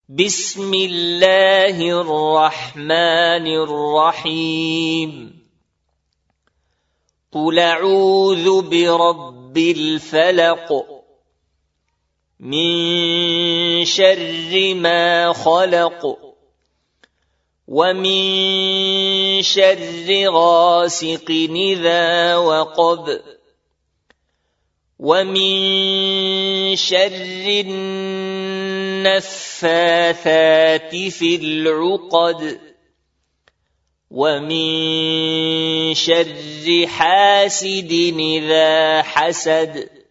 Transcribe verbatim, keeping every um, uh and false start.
بسم الله الرحمن الرحيم قل أعوذ برب الفلق من شر ما خلق ومن شر غاسق إذا وقب ومن شر النفاثات في العقد ومن شر حاسد إذا حسد